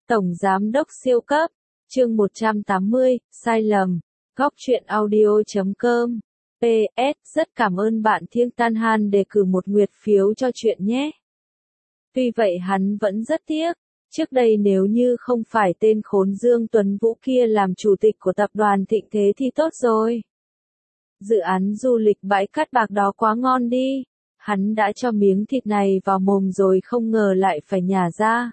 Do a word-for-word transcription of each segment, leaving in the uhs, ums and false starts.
Tổng Giám đốc siêu cấp, chương một trăm tám mươi, sai lầm, góc truyện audio chấm com. pê ét, rất cảm ơn bạn Thiêng Tan Han đề cử một nguyệt phiếu cho chuyện nhé. Tuy vậy hắn vẫn rất tiếc, trước đây nếu như không phải tên khốn Dương Tuấn Vũ kia làm chủ tịch của tập đoàn Thịnh Thế thì tốt rồi. Dự án du lịch bãi cát bạc đó quá ngon đi, hắn đã cho miếng thịt này vào mồm rồi không ngờ lại phải nhả ra.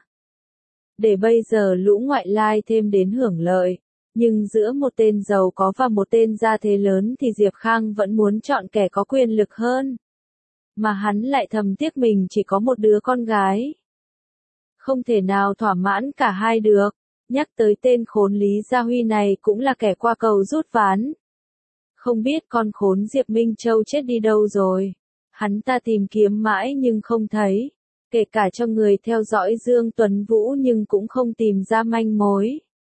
Để bây giờ lũ ngoại lai thêm đến hưởng lợi, nhưng giữa một tên giàu có và một tên gia thế lớn thì Diệp Khang vẫn muốn chọn kẻ có quyền lực hơn. Mà hắn lại thầm tiếc mình chỉ có một đứa con gái. Không thể nào thỏa mãn cả hai được, nhắc tới tên khốn Lý Gia Huy này cũng là kẻ qua cầu rút ván. Không biết con khốn Diệp Minh Châu chết đi đâu rồi, hắn ta tìm kiếm mãi nhưng không thấy. Kể cả cho người theo dõi Dương Tuấn Vũ nhưng cũng không tìm ra manh mối.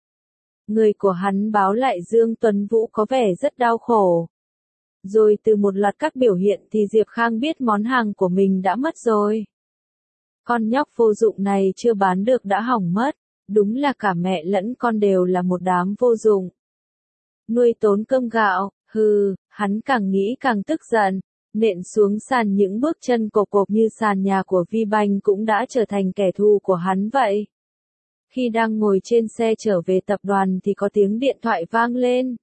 Người của hắn báo lại Dương Tuấn Vũ có vẻ rất đau khổ. Rồi từ một loạt các biểu hiện thì Diệp Khang biết món hàng của mình đã mất rồi. Con nhóc vô dụng này chưa bán được đã hỏng mất, đúng là cả mẹ lẫn con đều là một đám vô dụng. Nuôi tốn cơm gạo, hừ, hắn càng nghĩ càng tức giận. Nện xuống sàn những bước chân cộp cộp như sàn nhà của Vi Banh cũng đã trở thành kẻ thù của hắn vậy. Khi đang ngồi trên xe trở về tập đoàn thì có tiếng điện thoại vang lên.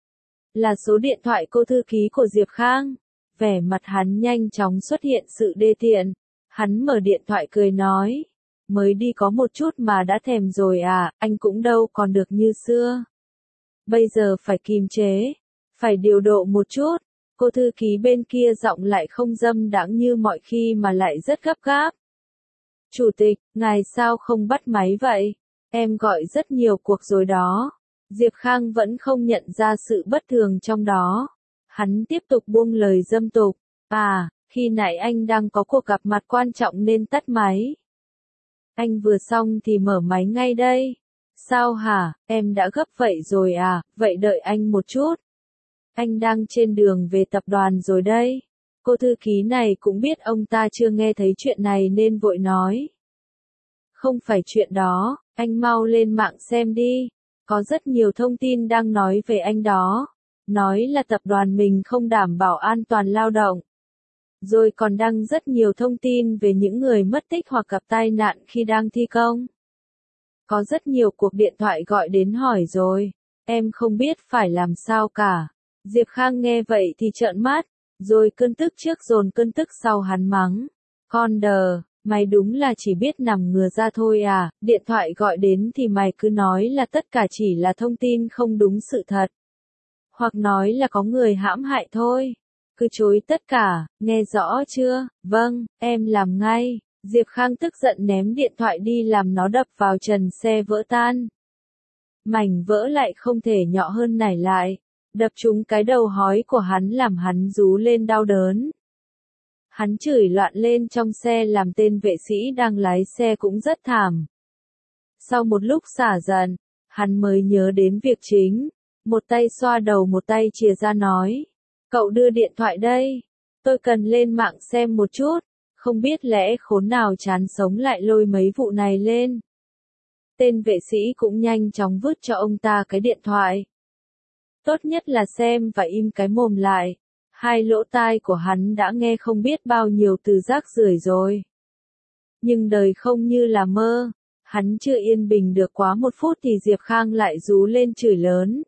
Là số điện thoại cô thư ký của Diệp Khang. Vẻ mặt hắn nhanh chóng xuất hiện sự đê tiện. Hắn mở điện thoại cười nói. Mới đi có một chút mà đã thèm rồi à, anh cũng đâu còn được như xưa. Bây giờ phải kiềm chế, phải điều độ một chút. Cô thư ký bên kia giọng lại không dâm đãng như mọi khi mà lại rất gấp gáp. Chủ tịch, ngài sao không bắt máy vậy? Em gọi rất nhiều cuộc rồi đó. Diệp Khang vẫn không nhận ra sự bất thường trong đó. Hắn tiếp tục buông lời dâm tục. À, khi nãy anh đang có cuộc gặp mặt quan trọng nên tắt máy. Anh vừa xong thì mở máy ngay đây. Sao hả, em đã gấp vậy rồi à, vậy đợi anh một chút. Anh đang trên đường về tập đoàn rồi đây. Cô thư ký này cũng biết ông ta chưa nghe thấy chuyện này nên vội nói. Không phải chuyện đó, anh mau lên mạng xem đi. Có rất nhiều thông tin đang nói về anh đó. Nói là tập đoàn mình không đảm bảo an toàn lao động. Rồi còn đăng rất nhiều thông tin về những người mất tích hoặc gặp tai nạn khi đang thi công. Có rất nhiều cuộc điện thoại gọi đến hỏi rồi. Em không biết phải làm sao cả. Diệp Khang nghe vậy thì trợn mắt, rồi cơn tức trước dồn cơn tức sau hắn mắng. Con đờ, mày đúng là chỉ biết nằm ngửa ra thôi à, điện thoại gọi đến thì mày cứ nói là tất cả chỉ là thông tin không đúng sự thật. Hoặc nói là có người hãm hại thôi. Cứ chối tất cả, nghe rõ chưa? Vâng, em làm ngay. Diệp Khang tức giận ném điện thoại đi làm nó đập vào trần xe vỡ tan. Mảnh vỡ lại không thể nhỏ hơn nảy lại. Đập trúng cái đầu hói của hắn làm hắn rú lên đau đớn. Hắn chửi loạn lên trong xe làm tên vệ sĩ đang lái xe cũng rất thảm. Sau một lúc xả giận, hắn mới nhớ đến việc chính. Một tay xoa đầu một tay chìa ra nói. Cậu đưa điện thoại đây. Tôi cần lên mạng xem một chút. Không biết lẽ khốn nào chán sống lại lôi mấy vụ này lên. Tên vệ sĩ cũng nhanh chóng vứt cho ông ta cái điện thoại. Tốt nhất là xem và im cái mồm lại. Hai lỗ tai của hắn đã nghe không biết bao nhiêu từ rác rưởi rồi. Nhưng đời không như là mơ. Hắn chưa yên bình được quá một phút thì Diệp Khang lại rú lên chửi lớn.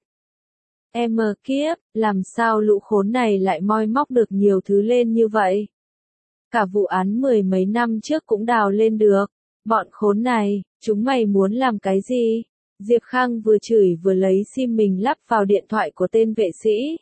Em mờ kiếp, làm sao lũ khốn này lại moi móc được nhiều thứ lên như vậy? Cả vụ án mười mấy năm trước cũng đào lên được. Bọn khốn này, chúng mày muốn làm cái gì? Diệp Khang vừa chửi vừa lấy sim mình lắp vào điện thoại của tên vệ sĩ.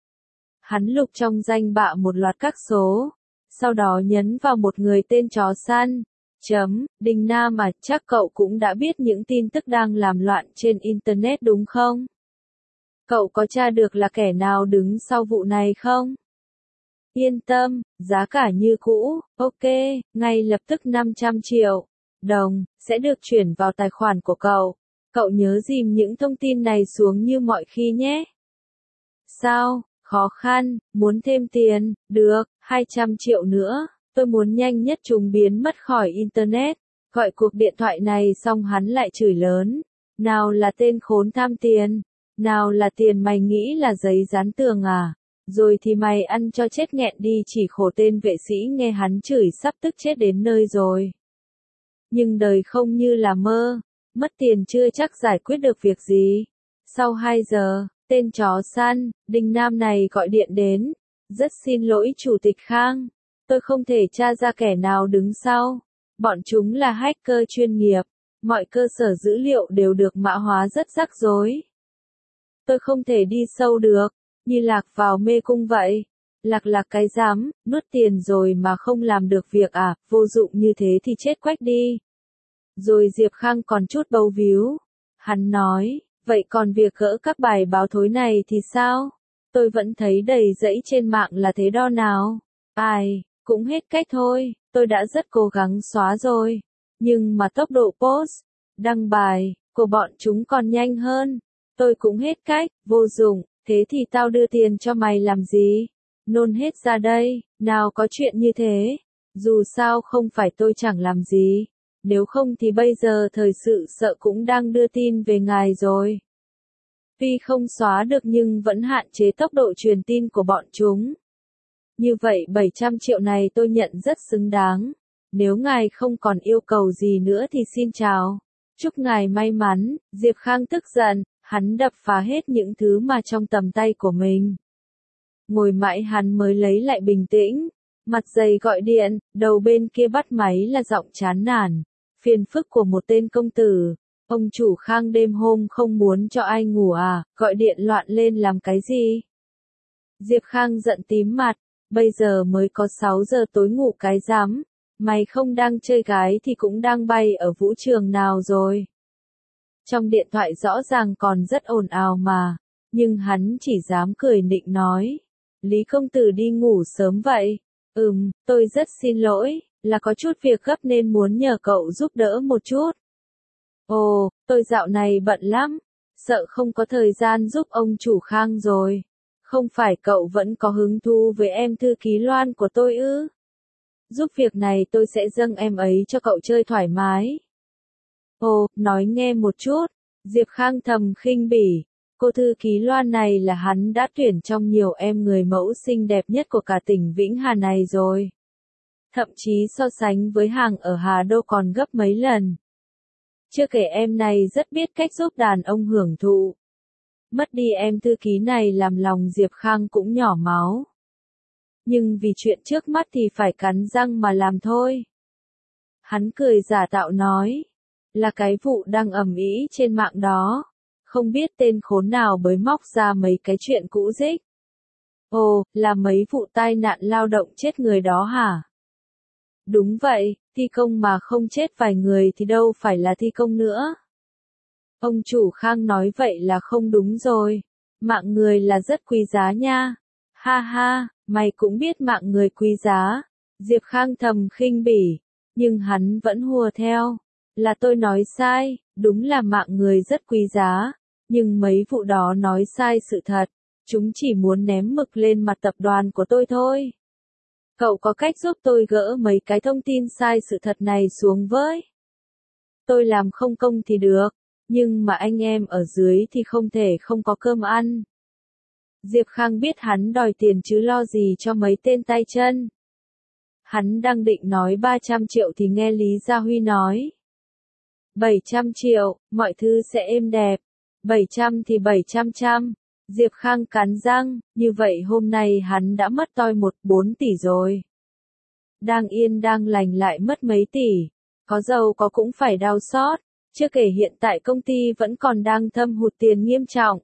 Hắn lục trong danh bạ một loạt các số. Sau đó nhấn vào một người tên chó săn. Chấm, Đình Nam à, chắc cậu cũng đã biết những tin tức đang làm loạn trên Internet đúng không? Cậu có tra được là kẻ nào đứng sau vụ này không? Yên tâm, giá cả như cũ, ok, ngay lập tức năm trăm triệu đồng, sẽ được chuyển vào tài khoản của cậu. Cậu nhớ dìm những thông tin này xuống như mọi khi nhé. Sao, khó khăn, muốn thêm tiền, được, hai trăm triệu nữa, tôi muốn nhanh nhất chúng biến mất khỏi Internet. Gọi cuộc điện thoại này xong hắn lại chửi lớn. Nào là tên khốn tham tiền, nào là tiền mày nghĩ là giấy dán tường à, rồi thì mày ăn cho chết nghẹn đi. Chỉ khổ tên vệ sĩ nghe hắn chửi sắp tức chết đến nơi rồi. Nhưng đời không như là mơ, mất tiền chưa chắc giải quyết được việc gì. Sau hai giờ, tên chó săn, Đinh Nam này gọi điện đến. Rất xin lỗi Chủ tịch Khang, tôi không thể tra ra kẻ nào đứng sau. Bọn chúng là hacker chuyên nghiệp, mọi cơ sở dữ liệu đều được mã hóa rất rắc rối. Tôi không thể đi sâu được, như lạc vào mê cung vậy. Lạc lạc cái dám, nuốt tiền rồi mà không làm được việc à, vô dụng như thế thì chết quách đi. Rồi Diệp Khang còn chút bấu víu. Hắn nói, vậy còn việc gỡ các bài báo thối này thì sao? Tôi vẫn thấy đầy rẫy trên mạng là thế đo nào. Ai, cũng hết cách thôi, tôi đã rất cố gắng xóa rồi. Nhưng mà tốc độ post, đăng bài, của bọn chúng còn nhanh hơn. Tôi cũng hết cách, vô dụng, thế thì tao đưa tiền cho mày làm gì? Nôn hết ra đây, nào có chuyện như thế. Dù sao không phải tôi chẳng làm gì. Nếu không thì bây giờ thời sự sợ cũng đang đưa tin về ngài rồi. Tuy không xóa được nhưng vẫn hạn chế tốc độ truyền tin của bọn chúng. Như vậy bảy trăm triệu này tôi nhận rất xứng đáng. Nếu ngài không còn yêu cầu gì nữa thì xin chào. Chúc ngài may mắn. Diệp Khang tức giận, hắn đập phá hết những thứ mà trong tầm tay của mình. Ngồi mãi hắn mới lấy lại bình tĩnh. Mặt dày gọi điện, đầu bên kia bắt máy là giọng chán nản. Phiền phức của một tên công tử. Ông chủ Khang đêm hôm không muốn cho ai ngủ à, gọi điện loạn lên làm cái gì? Diệp Khang giận tím mặt, bây giờ mới có sáu giờ tối ngủ cái rắm, mày không đang chơi gái thì cũng đang bay ở vũ trường nào rồi. Trong điện thoại rõ ràng còn rất ồn ào mà, nhưng hắn chỉ dám cười nịnh nói. Lý công tử đi ngủ sớm vậy? Ừm, tôi rất xin lỗi, là có chút việc gấp nên muốn nhờ cậu giúp đỡ một chút. Ồ, tôi dạo này bận lắm, sợ không có thời gian giúp ông chủ Khang rồi. Không phải cậu vẫn có hứng thú với em thư ký Loan của tôi ư? Giúp việc này tôi sẽ dâng em ấy cho cậu chơi thoải mái. Ồ, nói nghe một chút, Diệp Khang thầm khinh bỉ. Cô thư ký Loan này là hắn đã tuyển trong nhiều em người mẫu xinh đẹp nhất của cả tỉnh Vĩnh Hà này rồi. Thậm chí so sánh với hàng ở Hà Đô còn gấp mấy lần. Chưa kể em này rất biết cách giúp đàn ông hưởng thụ. Mất đi em thư ký này làm lòng Diệp Khang cũng nhỏ máu. Nhưng vì chuyện trước mắt thì phải cắn răng mà làm thôi. Hắn cười giả tạo nói. Là cái vụ đang ầm ĩ trên mạng đó. Không biết tên khốn nào bới móc ra mấy cái chuyện cũ rích. Ồ, là mấy vụ tai nạn lao động chết người đó hả? Đúng vậy, thi công mà không chết vài người thì đâu phải là thi công nữa. Ông chủ Khang nói vậy là không đúng rồi. Mạng người là rất quý giá nha. Ha ha, mày cũng biết mạng người quý giá. Diệp Khang thầm khinh bỉ, nhưng hắn vẫn hùa theo. Là tôi nói sai, đúng là mạng người rất quý giá. Nhưng mấy vụ đó nói sai sự thật. Chúng chỉ muốn ném mực lên mặt tập đoàn của tôi thôi. Cậu có cách giúp tôi gỡ mấy cái thông tin sai sự thật này xuống với? Tôi làm không công thì được, nhưng mà anh em ở dưới thì không thể không có cơm ăn. Diệp Khang biết hắn đòi tiền chứ lo gì cho mấy tên tay chân. Hắn đang định nói ba trăm triệu thì nghe Lý Gia Huy nói. bảy trăm triệu, mọi thứ sẽ êm đẹp. bảy trăm thì bảy trăm trăm. Diệp Khang cắn răng, như vậy hôm nay hắn đã mất toi một bốn tỷ rồi. Đang yên đang lành lại mất mấy tỷ. Có giàu có cũng phải đau xót. Chưa kể hiện tại công ty vẫn còn đang thâm hụt tiền nghiêm trọng.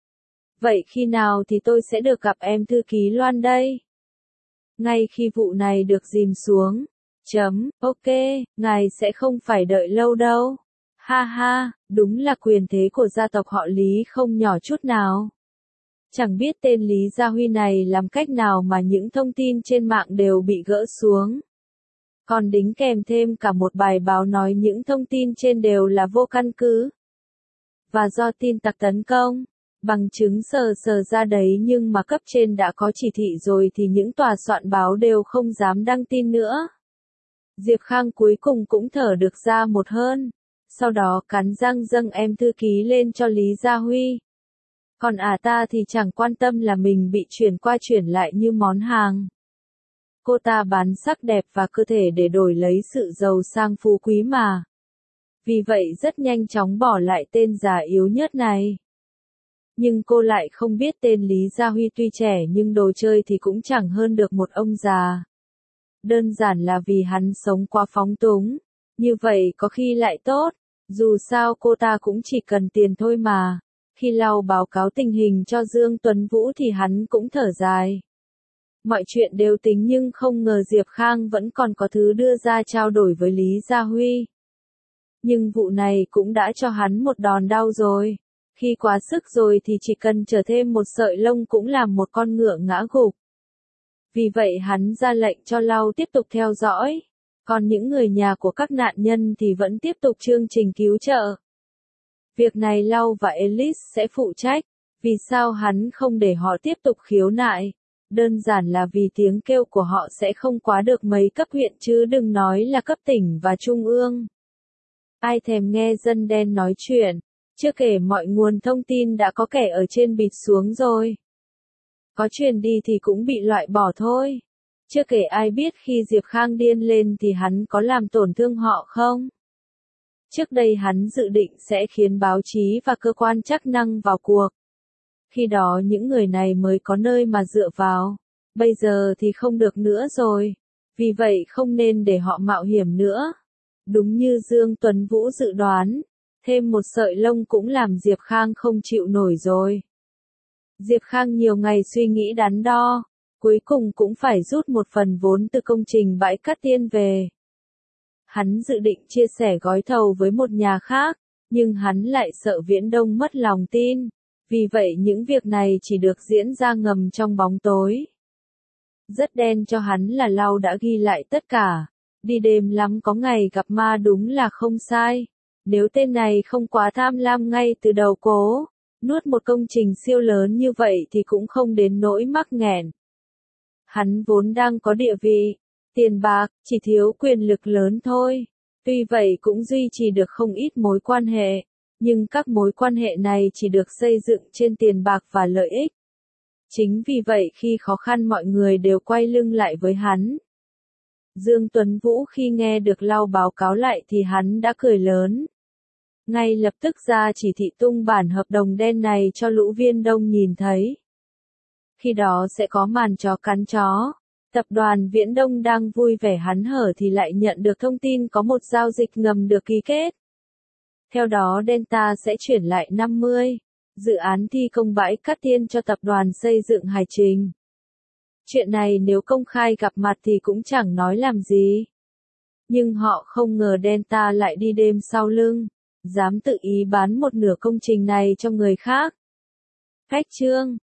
Vậy khi nào thì tôi sẽ được gặp em thư ký Loan đây? Ngay khi vụ này được dìm xuống. Chấm, ok, ngài sẽ không phải đợi lâu đâu. Ha ha, đúng là quyền thế của gia tộc họ Lý không nhỏ chút nào. Chẳng biết tên Lý Gia Huy này làm cách nào mà những thông tin trên mạng đều bị gỡ xuống. Còn đính kèm thêm cả một bài báo nói những thông tin trên đều là vô căn cứ. Và do tin tặc tấn công, bằng chứng sờ sờ ra đấy nhưng mà cấp trên đã có chỉ thị rồi thì những tòa soạn báo đều không dám đăng tin nữa. Diệp Khang cuối cùng cũng thở được ra một hơi, sau đó cắn răng dâng em thư ký lên cho Lý Gia Huy. Còn à ta thì chẳng quan tâm là mình bị chuyển qua chuyển lại như món hàng. Cô ta bán sắc đẹp và cơ thể để đổi lấy sự giàu sang phú quý mà. Vì vậy rất nhanh chóng bỏ lại tên già yếu nhất này. Nhưng cô lại không biết tên Lý Gia Huy tuy trẻ nhưng đồ chơi thì cũng chẳng hơn được một ông già. Đơn giản là vì hắn sống quá phóng túng. Như vậy có khi lại tốt. Dù sao cô ta cũng chỉ cần tiền thôi mà. Khi lau báo cáo tình hình cho Dương Tuấn Vũ thì hắn cũng thở dài. Mọi chuyện đều tính nhưng không ngờ Diệp Khang vẫn còn có thứ đưa ra trao đổi với Lý Gia Huy. Nhưng vụ này cũng đã cho hắn một đòn đau rồi. Khi quá sức rồi thì chỉ cần trở thêm một sợi lông cũng làm một con ngựa ngã gục. Vì vậy hắn ra lệnh cho Lau tiếp tục theo dõi. Còn những người nhà của các nạn nhân thì vẫn tiếp tục chương trình cứu trợ. Việc này Lau và Ellis sẽ phụ trách. Vì sao hắn không để họ tiếp tục khiếu nại? Đơn giản là vì tiếng kêu của họ sẽ không quá được mấy cấp huyện chứ đừng nói là cấp tỉnh và trung ương. Ai thèm nghe dân đen nói chuyện, chưa kể mọi nguồn thông tin đã có kẻ ở trên bịt xuống rồi. Có truyền đi thì cũng bị loại bỏ thôi. Chưa kể ai biết khi Diệp Khang điên lên thì hắn có làm tổn thương họ không? Trước đây hắn dự định sẽ khiến báo chí và cơ quan chức năng vào cuộc. Khi đó những người này mới có nơi mà dựa vào. Bây giờ thì không được nữa rồi. Vì vậy không nên để họ mạo hiểm nữa. Đúng như Dương Tuấn Vũ dự đoán. Thêm một sợi lông cũng làm Diệp Khang không chịu nổi rồi. Diệp Khang nhiều ngày suy nghĩ đắn đo. Cuối cùng cũng phải rút một phần vốn từ công trình bãi cát tiên về. Hắn dự định chia sẻ gói thầu với một nhà khác. Nhưng hắn lại sợ Viễn Đông mất lòng tin. Vì vậy những việc này chỉ được diễn ra ngầm trong bóng tối. Rất đen cho hắn là Lau đã ghi lại tất cả. Đi đêm lắm có ngày gặp ma đúng là không sai. Nếu tên này không quá tham lam ngay từ đầu cố nuốt một công trình siêu lớn như vậy thì cũng không đến nỗi mắc nghẹn. Hắn vốn đang có địa vị, tiền bạc, chỉ thiếu quyền lực lớn thôi. Tuy vậy cũng duy trì được không ít mối quan hệ. Nhưng các mối quan hệ này chỉ được xây dựng trên tiền bạc và lợi ích. Chính vì vậy khi khó khăn mọi người đều quay lưng lại với hắn. Dương Tuấn Vũ khi nghe được Lau báo cáo lại thì hắn đã cười lớn. Ngay lập tức ra chỉ thị tung bản hợp đồng đen này cho lũ Viên Đông nhìn thấy. Khi đó sẽ có màn chó cắn chó. Tập đoàn Viễn Đông đang vui vẻ hớn hở thì lại nhận được thông tin có một giao dịch ngầm được ký kết. Theo đó Delta sẽ chuyển lại năm mươi dự án thi công bãi cát tiên cho tập đoàn xây dựng Hải Trình. Chuyện này nếu công khai gặp mặt thì cũng chẳng nói làm gì. Nhưng họ không ngờ Delta lại đi đêm sau lưng, dám tự ý bán một nửa công trình này cho người khác. Cách chương